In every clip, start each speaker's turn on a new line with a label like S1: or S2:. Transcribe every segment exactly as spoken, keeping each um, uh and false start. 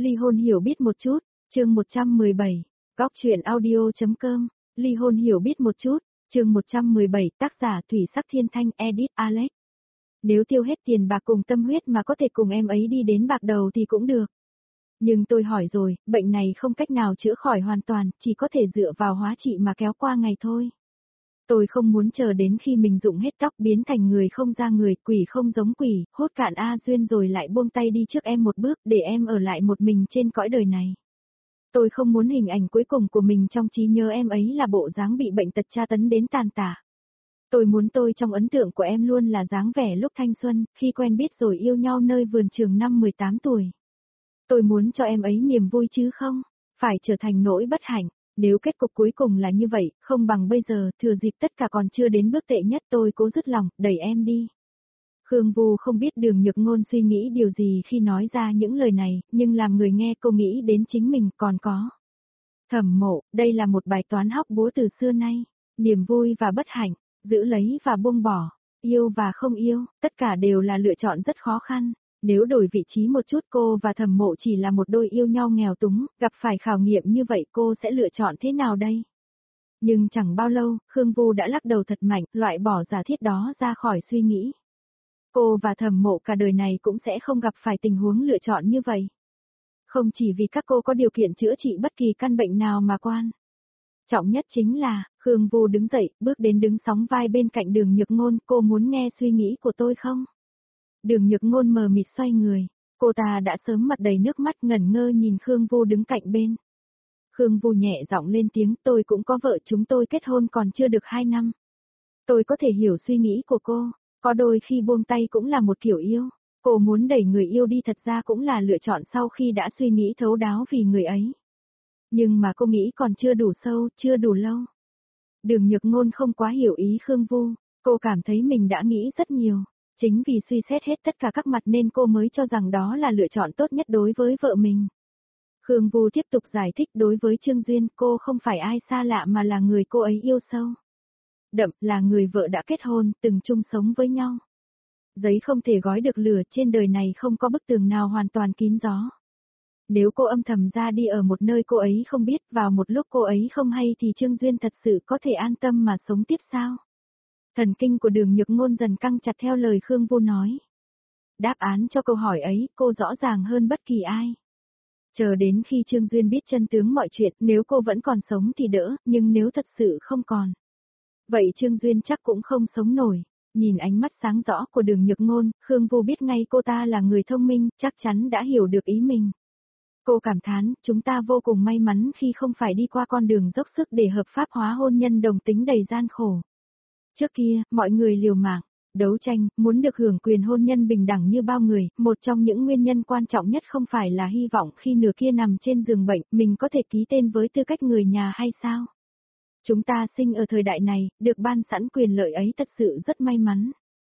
S1: Ly hôn hiểu biết một chút, chương một trăm mười bảy, góc truyện audio.com, ly hôn hiểu biết một chút, chương một trăm mười bảy, tác giả Thủy Sắc Thiên Thanh, edit Alex. Nếu tiêu hết tiền bạc cùng tâm huyết mà có thể cùng em ấy đi đến bạc đầu thì cũng được. Nhưng tôi hỏi rồi, bệnh này không cách nào chữa khỏi hoàn toàn, chỉ có thể dựa vào hóa trị mà kéo qua ngày thôi. Tôi không muốn chờ đến khi mình rụng hết tóc biến thành người không ra người, quỷ không giống quỷ, hốt cạn A Duyên rồi lại buông tay đi trước em một bước để em ở lại một mình trên cõi đời này. Tôi không muốn hình ảnh cuối cùng của mình trong trí nhớ em ấy là bộ dáng bị bệnh tật tra tấn đến tàn tả. Tôi muốn tôi trong ấn tượng của em luôn là dáng vẻ lúc thanh xuân, khi quen biết rồi yêu nhau nơi vườn trường năm mười tám tuổi. Tôi muốn cho em ấy niềm vui chứ không, phải trở thành nỗi bất hạnh. Nếu kết cục cuối cùng là như vậy, không bằng bây giờ, thừa dịp tất cả còn chưa đến bước tệ nhất tôi cố dứt lòng, đẩy em đi. Khương Vu không biết Đường Nhược Ngôn suy nghĩ điều gì khi nói ra những lời này, nhưng làm người nghe cô nghĩ đến chính mình còn có. Thẩm Mộ, đây là một bài toán hóc búa từ xưa nay, niềm vui và bất hạnh, giữ lấy và buông bỏ, yêu và không yêu, tất cả đều là lựa chọn rất khó khăn. Nếu đổi vị trí một chút cô và Thẩm Mộ chỉ là một đôi yêu nhau nghèo túng, gặp phải khảo nghiệm như vậy cô sẽ lựa chọn thế nào đây? Nhưng chẳng bao lâu, Khương Vu đã lắc đầu thật mạnh, loại bỏ giả thiết đó ra khỏi suy nghĩ. Cô và Thẩm Mộ cả đời này cũng sẽ không gặp phải tình huống lựa chọn như vậy. Không chỉ vì các cô có điều kiện chữa trị bất kỳ căn bệnh nào mà quan. Trọng nhất chính là, Khương Vu đứng dậy, bước đến đứng sóng vai bên cạnh Đường Nhược Ngôn, cô muốn nghe suy nghĩ của tôi không? Đường Nhược Ngôn mờ mịt xoay người, cô ta đã sớm mặt đầy nước mắt ngẩn ngơ nhìn Khương Vu đứng cạnh bên. Khương Vu nhẹ giọng lên tiếng, tôi cũng có vợ, chúng tôi kết hôn còn chưa được hai năm. Tôi có thể hiểu suy nghĩ của cô, có đôi khi buông tay cũng là một kiểu yêu, cô muốn đẩy người yêu đi thật ra cũng là lựa chọn sau khi đã suy nghĩ thấu đáo vì người ấy. Nhưng mà cô nghĩ còn chưa đủ sâu, chưa đủ lâu. Đường Nhược Ngôn không quá hiểu ý Khương Vu, cô cảm thấy mình đã nghĩ rất nhiều. Chính vì suy xét hết tất cả các mặt nên cô mới cho rằng đó là lựa chọn tốt nhất đối với vợ mình. Khương Vu tiếp tục giải thích đối với Trương Duyên, cô không phải ai xa lạ mà là người cô ấy yêu sâu. Đậm là người vợ đã kết hôn, từng chung sống với nhau. Giấy không thể gói được lửa, trên đời này không có bức tường nào hoàn toàn kín gió. Nếu cô âm thầm ra đi ở một nơi cô ấy không biết, vào một lúc cô ấy không hay thì Trương Duyên thật sự có thể an tâm mà sống tiếp sao? Thần kinh của Đường Nhược Ngôn dần căng chặt theo lời Khương Vu nói. Đáp án cho câu hỏi ấy, cô rõ ràng hơn bất kỳ ai. Chờ đến khi Trương Duyên biết chân tướng mọi chuyện, nếu cô vẫn còn sống thì đỡ, nhưng nếu thật sự không còn. Vậy Trương Duyên chắc cũng không sống nổi. Nhìn ánh mắt sáng rõ của Đường Nhược Ngôn, Khương Vu biết ngay cô ta là người thông minh, chắc chắn đã hiểu được ý mình. Cô cảm thán, chúng ta vô cùng may mắn khi không phải đi qua con đường dốc sức để hợp pháp hóa hôn nhân đồng tính đầy gian khổ. Trước kia, mọi người liều mạng, đấu tranh, muốn được hưởng quyền hôn nhân bình đẳng như bao người, một trong những nguyên nhân quan trọng nhất không phải là hy vọng khi nửa kia nằm trên giường bệnh, mình có thể ký tên với tư cách người nhà hay sao? Chúng ta sinh ở thời đại này, được ban sẵn quyền lợi ấy thật sự rất may mắn.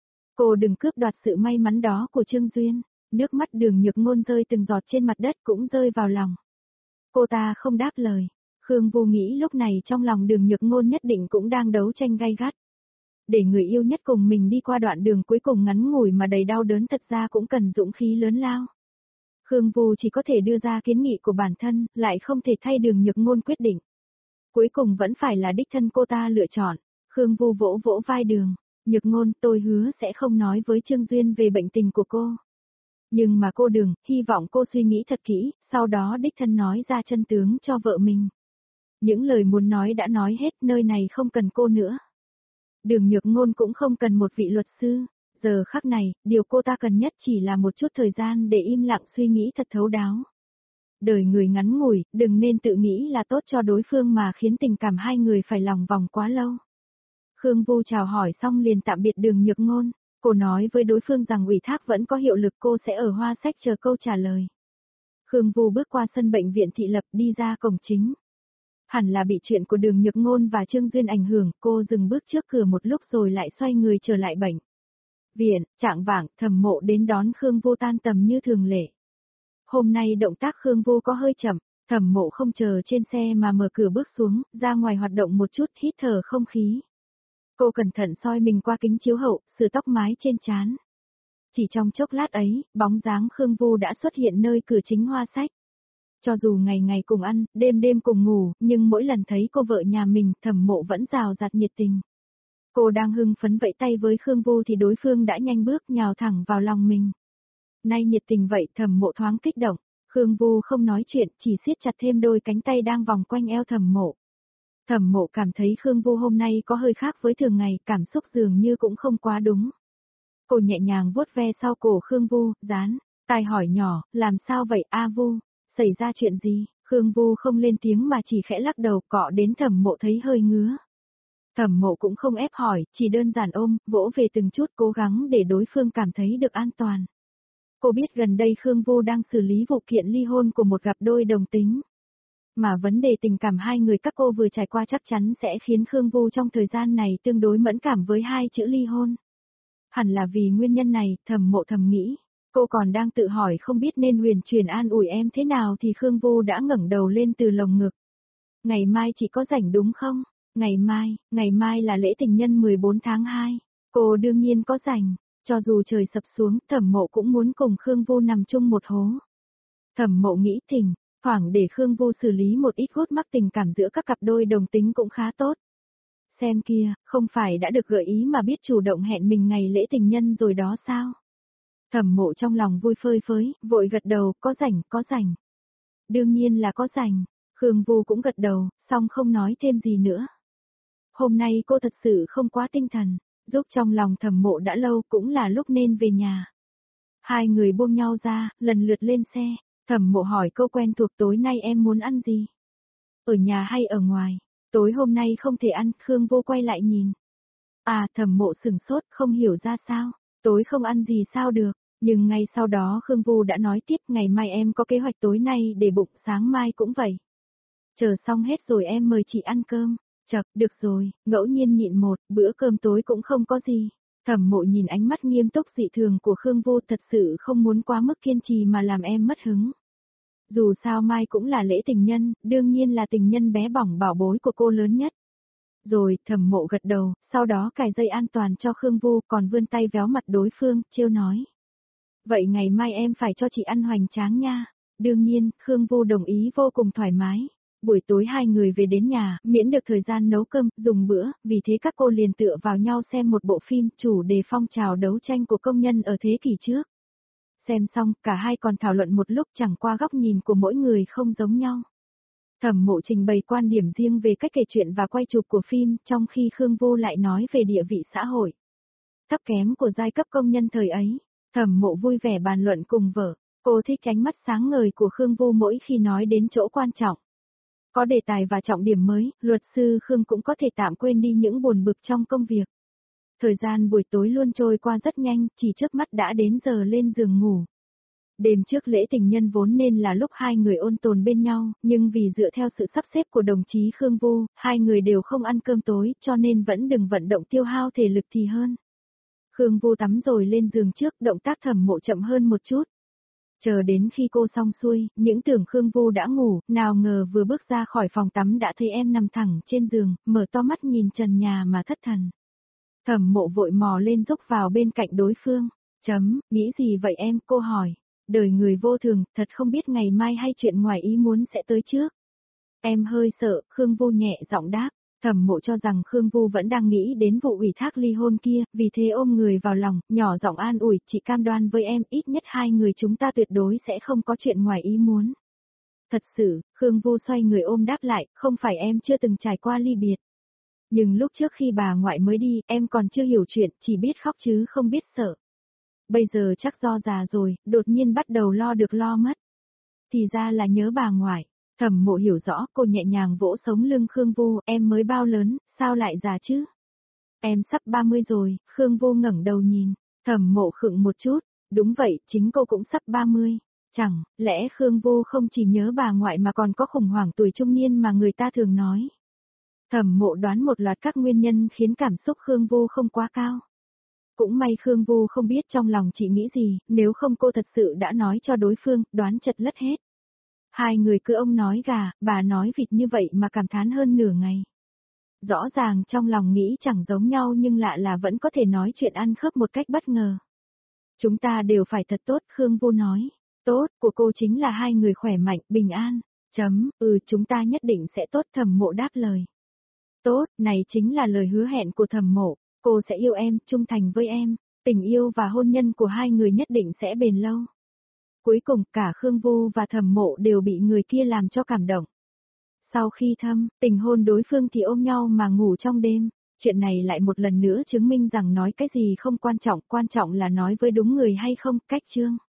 S1: Cô đừng cướp đoạt sự may mắn đó của Trương Duyên, nước mắt Đường Nhược Ngôn rơi từng giọt trên mặt đất cũng rơi vào lòng. Cô ta không đáp lời, Khương Vu nghĩ lúc này trong lòng Đường Nhược Ngôn nhất định cũng đang đấu tranh gay gắt. Để người yêu nhất cùng mình đi qua đoạn đường cuối cùng ngắn ngủi mà đầy đau đớn thật ra cũng cần dũng khí lớn lao. Khương Vu chỉ có thể đưa ra kiến nghị của bản thân, lại không thể thay Đường Nhược Ngôn quyết định. Cuối cùng vẫn phải là đích thân cô ta lựa chọn. Khương Vu vỗ vỗ vai Đường Nhược Ngôn, tôi hứa sẽ không nói với Trương Duyên về bệnh tình của cô. Nhưng mà cô Đường, hy vọng cô suy nghĩ thật kỹ, sau đó đích thân nói ra chân tướng cho vợ mình. Những lời muốn nói đã nói hết, nơi này không cần cô nữa. Đường Nhược Ngôn cũng không cần một vị luật sư, giờ khắc này, điều cô ta cần nhất chỉ là một chút thời gian để im lặng suy nghĩ thật thấu đáo. Đời người ngắn ngủi, đừng nên tự nghĩ là tốt cho đối phương mà khiến tình cảm hai người phải lòng vòng quá lâu. Khương Vu chào hỏi xong liền tạm biệt Đường Nhược Ngôn, cô nói với đối phương rằng ủy thác vẫn có hiệu lực, cô sẽ ở Hoa Sách chờ câu trả lời. Khương Vu bước qua sân bệnh viện thị lập đi ra cổng chính. Hẳn là bị chuyện của Đường Nhược Ngôn và Trương Duyên ảnh hưởng, cô dừng bước trước cửa một lúc rồi lại xoay người trở lại bệnh viện. Trạng vạng, Thẩm Mộ đến đón Khương Vu tan tầm như thường lệ. Hôm nay động tác Khương Vu có hơi chậm, Thẩm Mộ không chờ trên xe mà mở cửa bước xuống, ra ngoài hoạt động một chút, hít thở không khí. Cô cẩn thận soi mình qua kính chiếu hậu, sửa tóc mái trên trán. Chỉ trong chốc lát ấy, bóng dáng Khương Vu đã xuất hiện nơi cửa chính Hoa Sách. Cho dù ngày ngày cùng ăn, đêm đêm cùng ngủ, nhưng mỗi lần thấy cô vợ nhà mình, Thẩm Mộ vẫn rào rạt nhiệt tình. Cô đang hưng phấn vẫy tay với Khương Vô thì đối phương đã nhanh bước nhào thẳng vào lòng mình. Nay nhiệt tình vậy, Thẩm Mộ thoáng kích động. Khương Vô không nói chuyện, chỉ siết chặt thêm đôi cánh tay đang vòng quanh eo Thẩm Mộ. Thẩm Mộ cảm thấy Khương Vô hôm nay có hơi khác với thường ngày, cảm xúc dường như cũng không quá đúng. Cô nhẹ nhàng vuốt ve sau cổ Khương Vô, dán tai hỏi nhỏ, làm sao vậy A Vô, xảy ra chuyện gì? Khương Vô không lên tiếng mà chỉ khẽ lắc đầu, cọ đến Thẩm Mộ thấy hơi ngứa. Thẩm Mộ cũng không ép hỏi, chỉ đơn giản ôm, vỗ về từng chút, cố gắng để đối phương cảm thấy được an toàn. Cô biết gần đây Khương Vô đang xử lý vụ kiện ly hôn của một cặp đôi đồng tính. Mà vấn đề tình cảm hai người các cô vừa trải qua chắc chắn sẽ khiến Khương Vô trong thời gian này tương đối mẫn cảm với hai chữ ly hôn. Hẳn là vì nguyên nhân này, Thẩm Mộ thầm nghĩ. Cô còn đang tự hỏi không biết nên huyền truyền an ủi em thế nào thì Khương Vô đã ngẩng đầu lên từ lồng ngực. Ngày mai chị có rảnh đúng không? Ngày mai, ngày mai là lễ tình nhân mười bốn tháng hai. Cô đương nhiên có rảnh, cho dù trời sập xuống, Thẩm Mộ cũng muốn cùng Khương Vô nằm chung một hố. Thẩm Mộ nghĩ thỉnh, thoảng để Khương Vô xử lý một ít gút mắc tình cảm giữa các cặp đôi đồng tính cũng khá tốt. Xem kia, không phải đã được gợi ý mà biết chủ động hẹn mình ngày lễ tình nhân rồi đó sao? Thẩm Mộ trong lòng vui phơi phới, vội gật đầu, có rảnh, có rảnh. Đương nhiên là có rảnh, Khương Vô cũng gật đầu, xong không nói thêm gì nữa. Hôm nay cô thật sự không quá tinh thần, giúp trong lòng Thẩm Mộ đã lâu cũng là lúc nên về nhà. Hai người buông nhau ra, lần lượt lên xe, Thẩm Mộ hỏi câu quen thuộc tối nay em muốn ăn gì? Ở nhà hay ở ngoài? Tối hôm nay không thể ăn, Khương Vô quay lại nhìn. À, Thẩm Mộ sửng sốt, không hiểu ra sao, tối không ăn gì sao được, nhưng ngay sau đó Khương Vô đã nói tiếp, ngày mai em có kế hoạch tối nay để bụng, sáng mai cũng vậy. Chờ xong hết rồi em mời chị ăn cơm. Chậc, được rồi, ngẫu nhiên nhịn một, bữa cơm tối cũng không có gì. Thẩm Mộ nhìn ánh mắt nghiêm túc dị thường của Khương Vô, thật sự không muốn quá mức kiên trì mà làm em mất hứng. Dù sao mai cũng là lễ tình nhân, đương nhiên là tình nhân bé bỏng bảo bối của cô lớn nhất. Rồi, Thẩm Mộ gật đầu, sau đó cài dây an toàn cho Khương Vô, còn vươn tay véo mặt đối phương, trêu nói. Vậy ngày mai em phải cho chị ăn hoành tráng nha. Đương nhiên, Khương Vô đồng ý vô cùng thoải mái. Buổi tối hai người về đến nhà, miễn được thời gian nấu cơm, dùng bữa, vì thế các cô liền tựa vào nhau xem một bộ phim chủ đề phong trào đấu tranh của công nhân ở thế kỷ trước. Xem xong, cả hai còn thảo luận một lúc, chẳng qua góc nhìn của mỗi người không giống nhau. Thẩm Mộ trình bày quan điểm riêng về cách kể chuyện và quay chụp của phim, trong khi Khương Vô lại nói về địa vị xã hội thấp kém của giai cấp công nhân thời ấy. Thẩm Mộ vui vẻ bàn luận cùng vợ, cô thích ánh mắt sáng ngời của Khương Vô mỗi khi nói đến chỗ quan trọng. Có đề tài và trọng điểm mới, luật sư Khương cũng có thể tạm quên đi những buồn bực trong công việc. Thời gian buổi tối luôn trôi qua rất nhanh, chỉ trước mắt đã đến giờ lên giường ngủ. Đêm trước lễ tình nhân vốn nên là lúc hai người ôn tồn bên nhau, nhưng vì dựa theo sự sắp xếp của đồng chí Khương Vô, hai người đều không ăn cơm tối, cho nên vẫn đừng vận động tiêu hao thể lực thì hơn. Khương Vô tắm rồi lên giường trước, động tác Thẩm Mộ chậm hơn một chút. Chờ đến khi cô xong xuôi, những tưởng Khương Vô đã ngủ, nào ngờ vừa bước ra khỏi phòng tắm đã thấy em nằm thẳng trên giường, mở to mắt nhìn trần nhà mà thất thần. Thẩm Mộ vội mò lên rúc vào bên cạnh đối phương. Chấm, nghĩ gì vậy em, cô hỏi. Đời người vô thường, thật không biết ngày mai hay chuyện ngoài ý muốn sẽ tới trước. Em hơi sợ, Khương Vô nhẹ giọng đáp. Thẩm Mộ cho rằng Khương Vô vẫn đang nghĩ đến vụ ủy thác ly hôn kia, vì thế ôm người vào lòng, nhỏ giọng an ủi, chị cam đoan với em, ít nhất hai người chúng ta tuyệt đối sẽ không có chuyện ngoài ý muốn. Thật sự, Khương Vô xoay người ôm đáp lại, không phải em chưa từng trải qua ly biệt. Nhưng lúc trước khi bà ngoại mới đi, em còn chưa hiểu chuyện, chỉ biết khóc chứ không biết sợ. Bây giờ chắc do già rồi, đột nhiên bắt đầu lo được lo mất. Thì ra là nhớ bà ngoại. Thẩm Mộ hiểu rõ, cô nhẹ nhàng vỗ sống lưng Khương Vô, em mới bao lớn, sao lại già chứ? Em sắp ba mươi rồi, Khương Vô ngẩng đầu nhìn, Thẩm Mộ khựng một chút, đúng vậy, chính cô cũng sắp ba mươi. Chẳng lẽ Khương Vô không chỉ nhớ bà ngoại mà còn có khủng hoảng tuổi trung niên mà người ta thường nói. Thẩm Mộ đoán một loạt các nguyên nhân khiến cảm xúc Khương Vô không quá cao. Cũng may Khương Vô không biết trong lòng chị nghĩ gì, nếu không cô thật sự đã nói cho đối phương, đoán chật lất hết. Hai người cứ ông nói gà, bà nói vịt như vậy mà cảm thán hơn nửa ngày. Rõ ràng trong lòng nghĩ chẳng giống nhau nhưng lạ là vẫn có thể nói chuyện ăn khớp một cách bất ngờ. Chúng ta đều phải thật tốt, Khương Vô nói. Tốt, của cô chính là hai người khỏe mạnh, bình an. Chấm, ừ chúng ta nhất định sẽ tốt, Thẩm Mộ đáp lời. Tốt, này chính là lời hứa hẹn của Thẩm Mộ, cô sẽ yêu em, trung thành với em, tình yêu và hôn nhân của hai người nhất định sẽ bền lâu. Cuối cùng cả Khương Vô và Thẩm Mộ đều bị người kia làm cho cảm động. Sau khi thâm tình hôn đối phương thì ôm nhau mà ngủ trong đêm, chuyện này lại một lần nữa chứng minh rằng nói cái gì không quan trọng, quan trọng là nói với đúng người hay không, cách chương.